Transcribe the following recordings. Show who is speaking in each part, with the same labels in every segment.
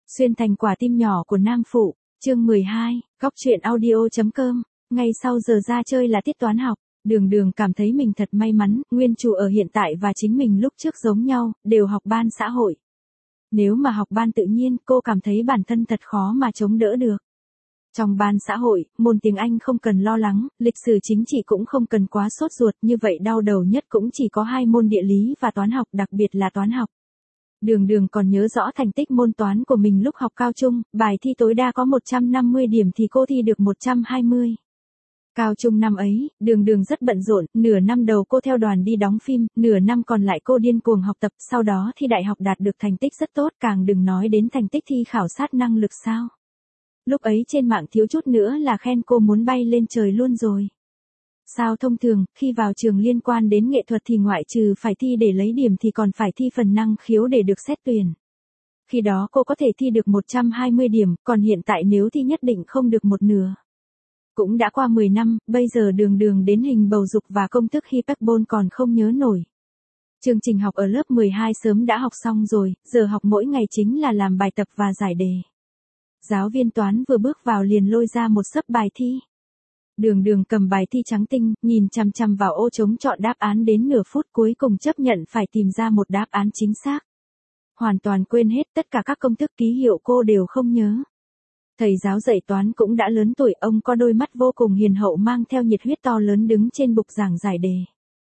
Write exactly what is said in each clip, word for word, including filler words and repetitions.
Speaker 1: Xuyên thành quả tim nhỏ của nam phụ, chương mười hai, góc truyện audio.com, ngay sau giờ ra chơi là tiết toán học, Đường Đường cảm thấy mình thật may mắn, nguyên chủ ở hiện tại và chính mình lúc trước giống nhau, đều học ban xã hội. Nếu mà học ban tự nhiên, cô cảm thấy bản thân thật khó mà chống đỡ được. Trong ban xã hội, môn tiếng Anh không cần lo lắng, lịch sử chính trị cũng không cần quá sốt ruột, như vậy đau đầu nhất cũng chỉ có hai môn địa lý và toán học, đặc biệt là toán học. Đường Đường còn nhớ rõ thành tích môn toán của mình lúc học cao trung, bài thi tối đa có một trăm năm mươi điểm thì cô thi được một trăm hai mươi. Cao trung năm ấy, Đường Đường rất bận rộn, nửa năm đầu cô theo đoàn đi đóng phim, nửa năm còn lại cô điên cuồng học tập, sau đó thi đại học đạt được thành tích rất tốt, càng đừng nói đến thành tích thi khảo sát năng lực sao. Lúc ấy trên mạng thiếu chút nữa là khen cô muốn bay lên trời luôn rồi. Sao thông thường, khi vào trường liên quan đến nghệ thuật thì ngoại trừ phải thi để lấy điểm thì còn phải thi phần năng khiếu để được xét tuyển. Khi đó cô có thể thi được một trăm hai mươi điểm, còn hiện tại nếu thi nhất định không được một nửa. Cũng đã qua mười năm, bây giờ Đường Đường đến hình bầu dục và công thức Hyperbol còn không nhớ nổi. Chương trình học ở lớp mười hai sớm đã học xong rồi, giờ học mỗi ngày chính là làm bài tập và giải đề. Giáo viên toán vừa bước vào liền lôi ra một xấp bài thi. Đường Đường cầm bài thi trắng tinh, nhìn chằm chằm vào ô trống chọn đáp án đến nửa phút cuối cùng chấp nhận phải tìm ra một đáp án chính xác. Hoàn toàn quên hết tất cả các công thức ký hiệu cô đều không nhớ. Thầy giáo dạy toán cũng đã lớn tuổi, ông có đôi mắt vô cùng hiền hậu mang theo nhiệt huyết to lớn đứng trên bục giảng giải đề.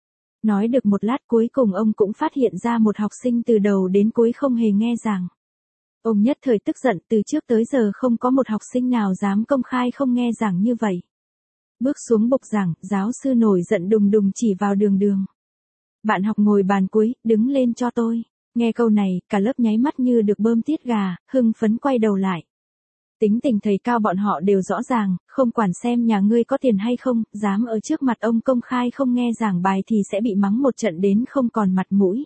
Speaker 1: Nói được một lát cuối cùng ông cũng phát hiện ra một học sinh từ đầu đến cuối không hề nghe giảng. Ông nhất thời tức giận, từ trước tới giờ không có một học sinh nào dám công khai không nghe giảng như vậy. Bước xuống bục giảng, giáo sư nổi giận đùng đùng chỉ vào Đường Đường. Bạn học ngồi bàn cuối, đứng lên cho tôi. Nghe câu này, cả lớp nháy mắt như được bơm tiết gà, hưng phấn quay đầu lại. Tính tình thầy cao bọn họ đều rõ ràng, không quản xem nhà ngươi có tiền hay không, dám ở trước mặt ông công khai không nghe giảng bài thì sẽ bị mắng một trận đến không còn mặt mũi.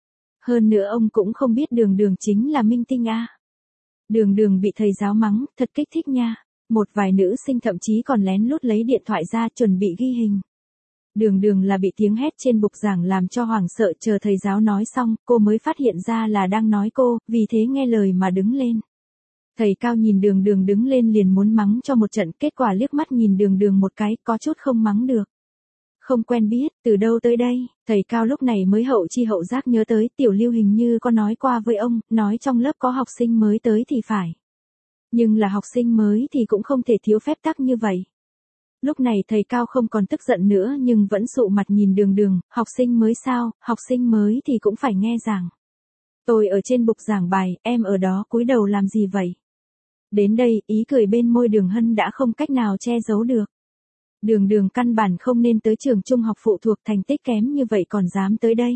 Speaker 1: Hơn nữa ông cũng không biết Đường Đường chính là minh tinh a. Đường Đường bị thầy giáo mắng, thật kích thích nha. Một vài nữ sinh thậm chí còn lén lút lấy điện thoại ra chuẩn bị ghi hình. Đường Đường là bị tiếng hét trên bục giảng làm cho hoảng sợ, chờ thầy giáo nói xong, cô mới phát hiện ra là đang nói cô, vì thế nghe lời mà đứng lên. Thầy cao nhìn Đường Đường đứng lên liền muốn mắng cho một trận, kết quả liếc mắt nhìn Đường Đường một cái, có chút không mắng được. Không quen biết, từ đâu tới đây, thầy cao lúc này mới hậu chi hậu giác nhớ tới, Tiểu Lưu hình như có nói qua với ông, nói trong lớp có học sinh mới tới thì phải. Nhưng là học sinh mới thì cũng không thể thiếu phép tắc như vậy. Lúc này thầy cao không còn tức giận nữa nhưng vẫn sụ mặt nhìn Đường Đường, học sinh mới sao, học sinh mới thì cũng phải nghe giảng. Tôi ở trên bục giảng bài, em ở đó cúi đầu làm gì vậy? Đến đây, ý cười bên môi Đường Hân đã không cách nào che giấu được. Đường Đường căn bản không nên tới trường trung học phụ thuộc, thành tích kém như vậy còn dám tới đây.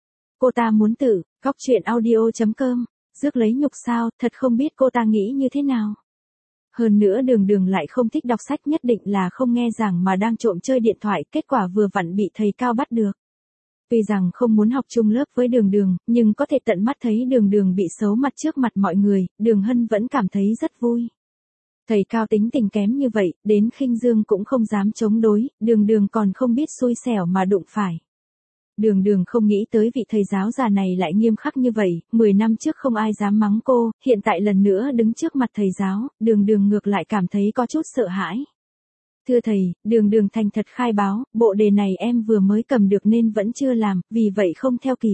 Speaker 1: Cô ta muốn tự, góc truyện audio.com, rước lấy nhục sao, thật không biết cô ta nghĩ như thế nào. Hơn nữa Đường Đường lại không thích đọc sách, nhất định là không nghe giảng mà đang trộm chơi điện thoại, kết quả vừa vặn bị thầy cao bắt được. Tuy rằng không muốn học chung lớp với Đường Đường, nhưng có thể tận mắt thấy Đường Đường bị xấu mặt trước mặt mọi người, Đường Hân vẫn cảm thấy rất vui. Thầy cao tính tình kém như vậy, đến khinh dương cũng không dám chống đối, Đường Đường còn không biết xui xẻo mà đụng phải. Đường Đường không nghĩ tới vị thầy giáo già này lại nghiêm khắc như vậy, mười năm trước không ai dám mắng cô, hiện tại lần nữa đứng trước mặt thầy giáo, Đường Đường ngược lại cảm thấy có chút sợ hãi. Thưa thầy, Đường Đường thành thật khai báo, bộ đề này em vừa mới cầm được nên vẫn chưa làm, vì vậy không theo kịp.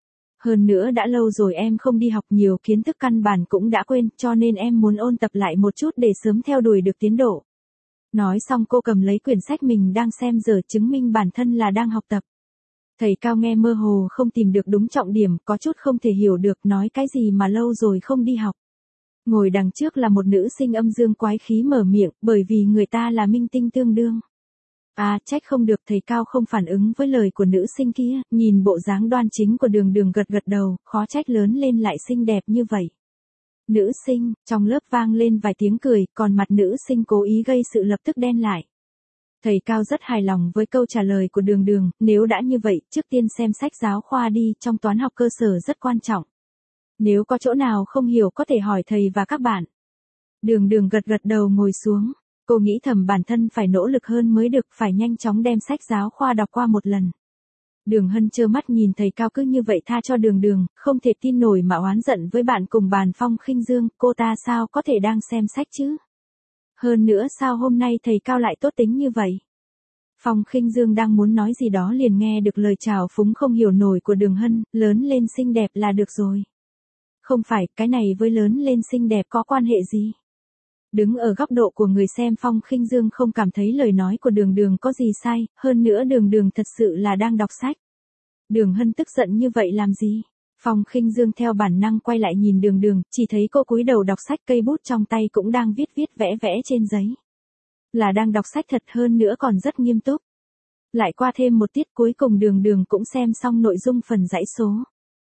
Speaker 1: Hơn nữa đã lâu rồi em không đi học, nhiều kiến thức căn bản cũng đã quên, cho nên em muốn ôn tập lại một chút để sớm theo đuổi được tiến độ. Nói xong cô cầm lấy quyển sách mình đang xem giờ chứng minh bản thân là đang học tập. Thầy cao nghe mơ hồ không tìm được đúng trọng điểm, có chút không thể hiểu được nói cái gì mà lâu rồi không đi học. Ngồi đằng trước là một nữ sinh âm dương quái khí mở miệng, bởi vì người ta là minh tinh tương đương. À, trách không được, thầy cao không phản ứng với lời của nữ sinh kia, nhìn bộ dáng đoan chính của Đường Đường gật gật đầu, khó trách lớn lên lại xinh đẹp như vậy. Nữ sinh, trong lớp vang lên vài tiếng cười, còn mặt nữ sinh cố ý gây sự lập tức đen lại. Thầy cao rất hài lòng với câu trả lời của Đường Đường, nếu đã như vậy, trước tiên xem sách giáo khoa đi, trong toán học cơ sở rất quan trọng. Nếu có chỗ nào không hiểu có thể hỏi thầy và các bạn. Đường Đường gật gật đầu ngồi xuống. Cô nghĩ thầm bản thân phải nỗ lực hơn mới được, phải nhanh chóng đem sách giáo khoa đọc qua một lần. Đường Hân trơ mắt nhìn thầy Cao cứ như vậy tha cho Đường Đường, không thể tin nổi mà oán giận với bạn cùng bàn Phong Khinh Dương, cô ta sao có thể đang xem sách chứ? Hơn nữa sao hôm nay thầy Cao lại tốt tính như vậy? Phong Khinh Dương đang muốn nói gì đó liền nghe được lời chào phúng không hiểu nổi của Đường Hân, lớn lên xinh đẹp là được rồi. Không phải, cái này với lớn lên xinh đẹp có quan hệ gì? Đứng ở góc độ của người xem, Phong Khinh Dương không cảm thấy lời nói của Đường Đường có gì sai, hơn nữa Đường Đường thật sự là đang đọc sách. Đường Hân tức giận như vậy làm gì? Phong Khinh Dương theo bản năng quay lại nhìn Đường Đường, chỉ thấy cô cúi đầu đọc sách, cây bút trong tay cũng đang viết viết vẽ vẽ trên giấy. Là đang đọc sách thật, hơn nữa còn rất nghiêm túc. Lại qua thêm một tiết, cuối cùng Đường Đường cũng xem xong nội dung phần dãy số.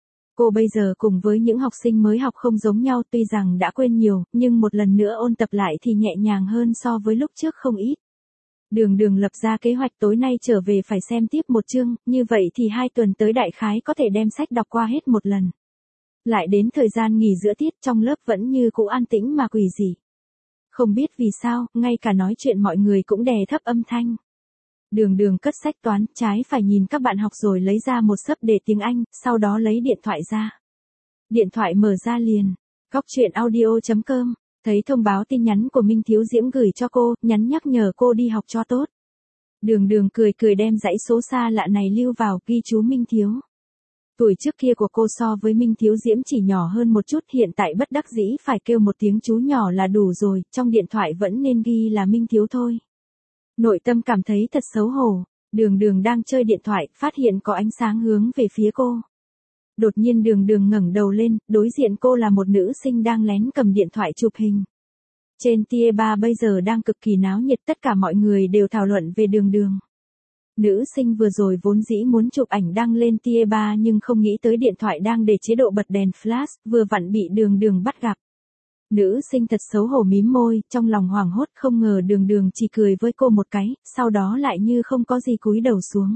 Speaker 1: Cô bây giờ cùng với những học sinh mới học không giống nhau, tuy rằng đã quên nhiều, nhưng một lần nữa ôn tập lại thì nhẹ nhàng hơn so với lúc trước không ít. Đường Đường lập ra kế hoạch tối nay trở về phải xem tiếp một chương, như vậy thì hai tuần tới đại khái có thể đem sách đọc qua hết một lần. Lại đến thời gian nghỉ giữa tiết, trong lớp vẫn như cũ an tĩnh mà quỷ dị. Không biết vì sao, ngay cả nói chuyện mọi người cũng đè thấp âm thanh. Đường Đường cất sách toán, trái phải nhìn các bạn học rồi lấy ra một xấp đề tiếng Anh, sau đó lấy điện thoại ra. Điện thoại mở ra liền. Góc truyện audio chấm com. Thấy thông báo tin nhắn của Minh Thiếu Diễm gửi cho cô, nhắn nhắc nhở cô đi học cho tốt. Đường Đường cười cười đem dãy số xa lạ này lưu vào, ghi chú Minh Thiếu. Tuổi trước kia của cô so với Minh Thiếu Diễm chỉ nhỏ hơn một chút, hiện tại bất đắc dĩ phải kêu một tiếng chú nhỏ là đủ rồi, trong điện thoại vẫn nên ghi là Minh Thiếu thôi. Nội tâm cảm thấy thật xấu hổ, Đường Đường đang chơi điện thoại, phát hiện có ánh sáng hướng về phía cô. Đột nhiên Đường Đường ngẩng đầu lên, đối diện cô là một nữ sinh đang lén cầm điện thoại chụp hình. Trên Tier ba bây giờ đang cực kỳ náo nhiệt, tất cả mọi người đều thảo luận về Đường Đường. Nữ sinh vừa rồi vốn dĩ muốn chụp ảnh đăng lên Tier ba nhưng không nghĩ tới điện thoại đang để chế độ bật đèn flash, vừa vặn bị Đường Đường bắt gặp. Nữ sinh thật xấu hổ mím môi, trong lòng hoảng hốt, không ngờ Đường Đường chỉ cười với cô một cái, sau đó lại như không có gì cúi đầu xuống.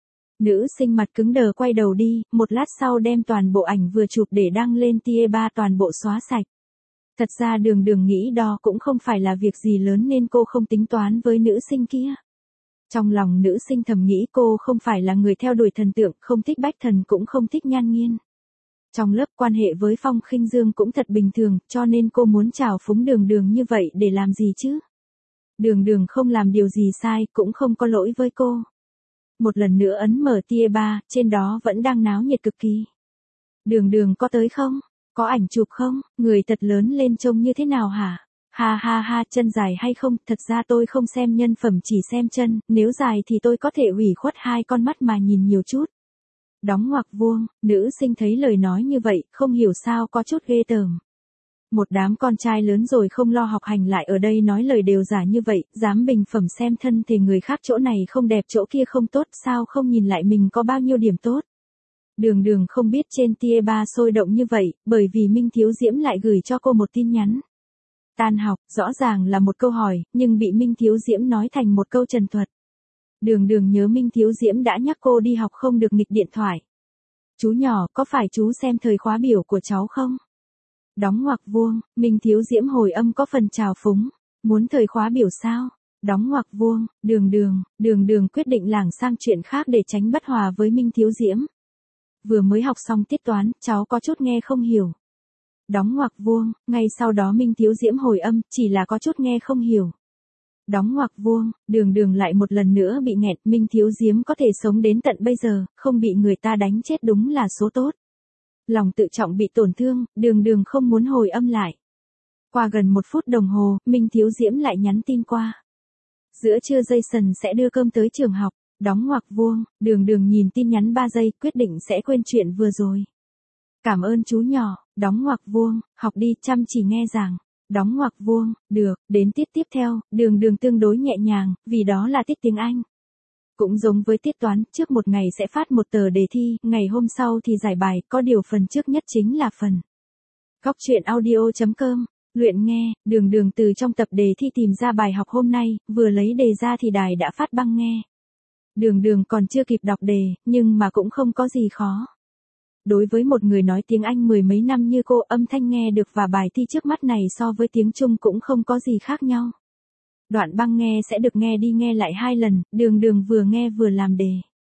Speaker 1: Nữ sinh mặt cứng đờ quay đầu đi, một lát sau đem toàn bộ ảnh vừa chụp để đăng lên Tier ba toàn bộ xóa sạch. Thật ra Đường Đường nghĩ đó cũng không phải là việc gì lớn nên cô không tính toán với nữ sinh kia. Trong lòng nữ sinh thầm nghĩ cô không phải là người theo đuổi thần tượng, không thích bách thần cũng không thích nhan nghiên. Trong lớp quan hệ với Phong Khinh Dương cũng thật bình thường, cho nên cô muốn trào phúng Đường Đường như vậy để làm gì chứ? Đường Đường không làm điều gì sai, cũng không có lỗi với cô. Một lần nữa ấn mở Tier ba, trên đó vẫn đang náo nhiệt cực kỳ. Đường Đường có tới không? Có ảnh chụp không? Người thật lớn lên trông như thế nào hả? Ha ha ha, chân dài hay không? Thật ra tôi không xem nhân phẩm, chỉ xem chân, nếu dài thì tôi có thể ủy khuất hai con mắt mà nhìn nhiều chút. Đóng ngoặc vuông, nữ sinh thấy lời nói như vậy, không hiểu sao có chút ghê tởm. Một đám con trai lớn rồi không lo học hành lại ở đây nói lời đều giả như vậy, dám bình phẩm xem thân thì người khác chỗ này không đẹp chỗ kia không tốt, sao không nhìn lại mình có bao nhiêu điểm tốt. Đường Đường không biết trên Tier ba sôi động như vậy, bởi vì Minh Thiếu Diễm lại gửi cho cô một tin nhắn. Tan học, rõ ràng là một câu hỏi, nhưng bị Minh Thiếu Diễm nói thành một câu trần thuật. Đường Đường nhớ Minh Thiếu Diễm đã nhắc cô đi học không được nghịch điện thoại. Chú nhỏ, có phải chú xem thời khóa biểu của cháu không? Đóng ngoặc vuông, Minh Thiếu Diễm hồi âm có phần trào phúng. Muốn thời khóa biểu sao? Đóng ngoặc vuông, Đường Đường, Đường Đường quyết định lảng sang chuyện khác để tránh bất hòa với Minh Thiếu Diễm. Vừa mới học xong tiết toán, cháu có chút nghe không hiểu. Đóng ngoặc vuông, ngay sau đó Minh Thiếu Diễm hồi âm, chỉ là có chút nghe không hiểu. Đóng ngoặc vuông, Đường Đường lại một lần nữa bị nghẹt, Minh Thiếu Diễm có thể sống đến tận bây giờ, không bị người ta đánh chết đúng là số tốt. Lòng tự trọng bị tổn thương, Đường Đường không muốn hồi âm lại. Qua gần một phút đồng hồ, Minh Thiếu Diễm lại nhắn tin qua. Giữa trưa Jason sẽ đưa cơm tới trường học. Đóng ngoặc vuông, Đường Đường nhìn tin nhắn ba giây, quyết định sẽ quên chuyện vừa rồi. Cảm ơn chú nhỏ, đóng ngoặc vuông, học đi, chăm chỉ nghe giảng. Đóng ngoặc vuông, được, đến tiết tiếp theo, Đường Đường tương đối nhẹ nhàng, vì đó là tiết tiếng Anh. Cũng giống với tiết toán, trước một ngày sẽ phát một tờ đề thi, ngày hôm sau thì giải bài, có điều phần trước nhất chính là phần. Góc truyện audio chấm com, luyện nghe, Đường Đường từ trong tập đề thi tìm ra bài học hôm nay, vừa lấy đề ra thì đài đã phát băng nghe. Đường Đường còn chưa kịp đọc đề, nhưng mà cũng không có gì khó. Đối với một người nói tiếng Anh mười mấy năm như cô, âm thanh nghe được và bài thi trước mắt này so với tiếng Trung cũng không có gì khác nhau. Đoạn băng nghe sẽ được nghe đi nghe lại hai lần, Đường Đường vừa nghe vừa làm đề.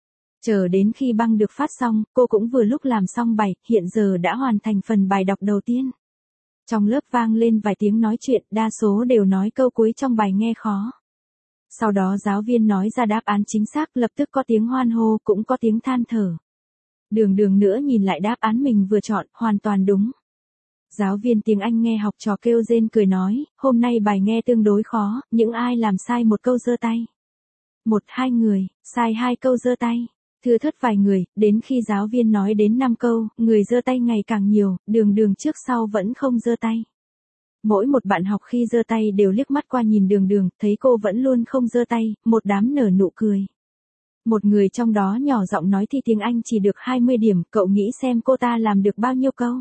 Speaker 1: Chờ đến khi băng được phát xong, cô cũng vừa lúc làm xong bài, hiện giờ đã hoàn thành phần bài đọc đầu tiên. Trong lớp vang lên vài tiếng nói chuyện, đa số đều nói câu cuối trong bài nghe khó. Sau đó giáo viên nói ra đáp án chính xác, lập tức có tiếng hoan hô, cũng có tiếng than thở. Đường Đường nữa nhìn lại đáp án mình vừa chọn, hoàn toàn đúng. Giáo viên tiếng Anh nghe học trò kêu rên cười nói, hôm nay bài nghe tương đối khó, những ai làm sai một câu giơ tay. Một hai người, sai hai câu giơ tay. Thưa thớt vài người, đến khi giáo viên nói đến năm câu, người giơ tay ngày càng nhiều, Đường Đường trước sau vẫn không giơ tay. Mỗi một bạn học khi giơ tay đều liếc mắt qua nhìn Đường Đường, thấy cô vẫn luôn không giơ tay, một đám nở nụ cười. Một người trong đó nhỏ giọng nói thi tiếng Anh chỉ được hai mươi điểm, cậu nghĩ xem cô ta làm được bao nhiêu câu.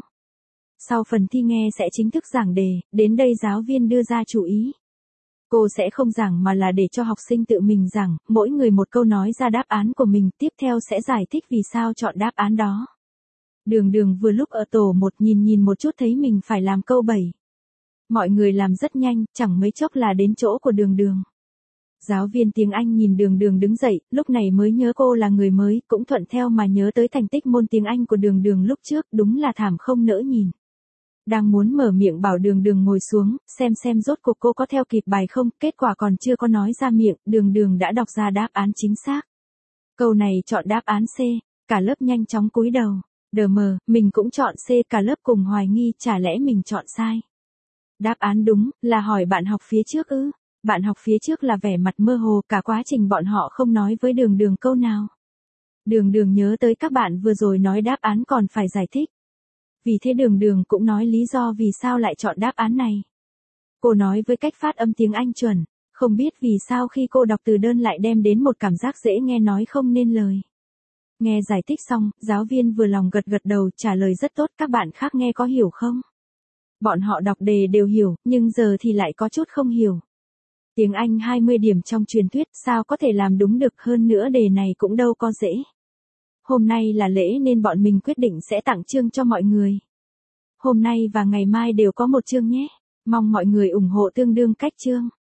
Speaker 1: Sau phần thi nghe sẽ chính thức giảng đề, đến đây giáo viên đưa ra chủ ý. Cô sẽ không giảng mà là để cho học sinh tự mình giảng, mỗi người một câu nói ra đáp án của mình, tiếp theo sẽ giải thích vì sao chọn đáp án đó. Đường Đường vừa lúc ở tổ một nhìn nhìn một chút thấy mình phải làm câu bảy. Mọi người làm rất nhanh, chẳng mấy chốc là đến chỗ của Đường Đường. Giáo viên tiếng Anh nhìn Đường Đường đứng dậy, lúc này mới nhớ cô là người mới, cũng thuận theo mà nhớ tới thành tích môn tiếng Anh của Đường Đường lúc trước, đúng là thảm không nỡ nhìn. Đang muốn mở miệng bảo Đường Đường ngồi xuống, xem xem rốt cuộc cô có theo kịp bài không, kết quả còn chưa có nói ra miệng, Đường Đường đã đọc ra đáp án chính xác. Câu này chọn đáp án C, cả lớp nhanh chóng cúi đầu. Đờ mờ, mình cũng chọn C, cả lớp cùng hoài nghi, chả lẽ mình chọn sai. Đáp án đúng, là hỏi bạn học phía trước ư. Bạn học phía trước là vẻ mặt mơ hồ, cả quá trình bọn họ không nói với Đường Đường câu nào. Đường Đường nhớ tới các bạn vừa rồi nói đáp án còn phải giải thích. Vì thế Đường Đường cũng nói lý do vì sao lại chọn đáp án này. Cô nói với cách phát âm tiếng Anh chuẩn, không biết vì sao khi cô đọc từ đơn lại đem đến một cảm giác dễ nghe nói không nên lời. Nghe giải thích xong, giáo viên vừa lòng gật gật đầu trả lời rất tốt, các bạn khác nghe có hiểu không? Bọn họ đọc đề đều hiểu, nhưng giờ thì lại có chút không hiểu. Tiếng Anh hai mươi điểm trong truyền thuyết, sao có thể làm đúng được, hơn nữa đề này cũng đâu có dễ. Hôm nay là lễ nên bọn mình quyết định sẽ tặng chương cho mọi người. Hôm nay và ngày mai đều có một chương nhé. Mong mọi người ủng hộ tương đương cách chương.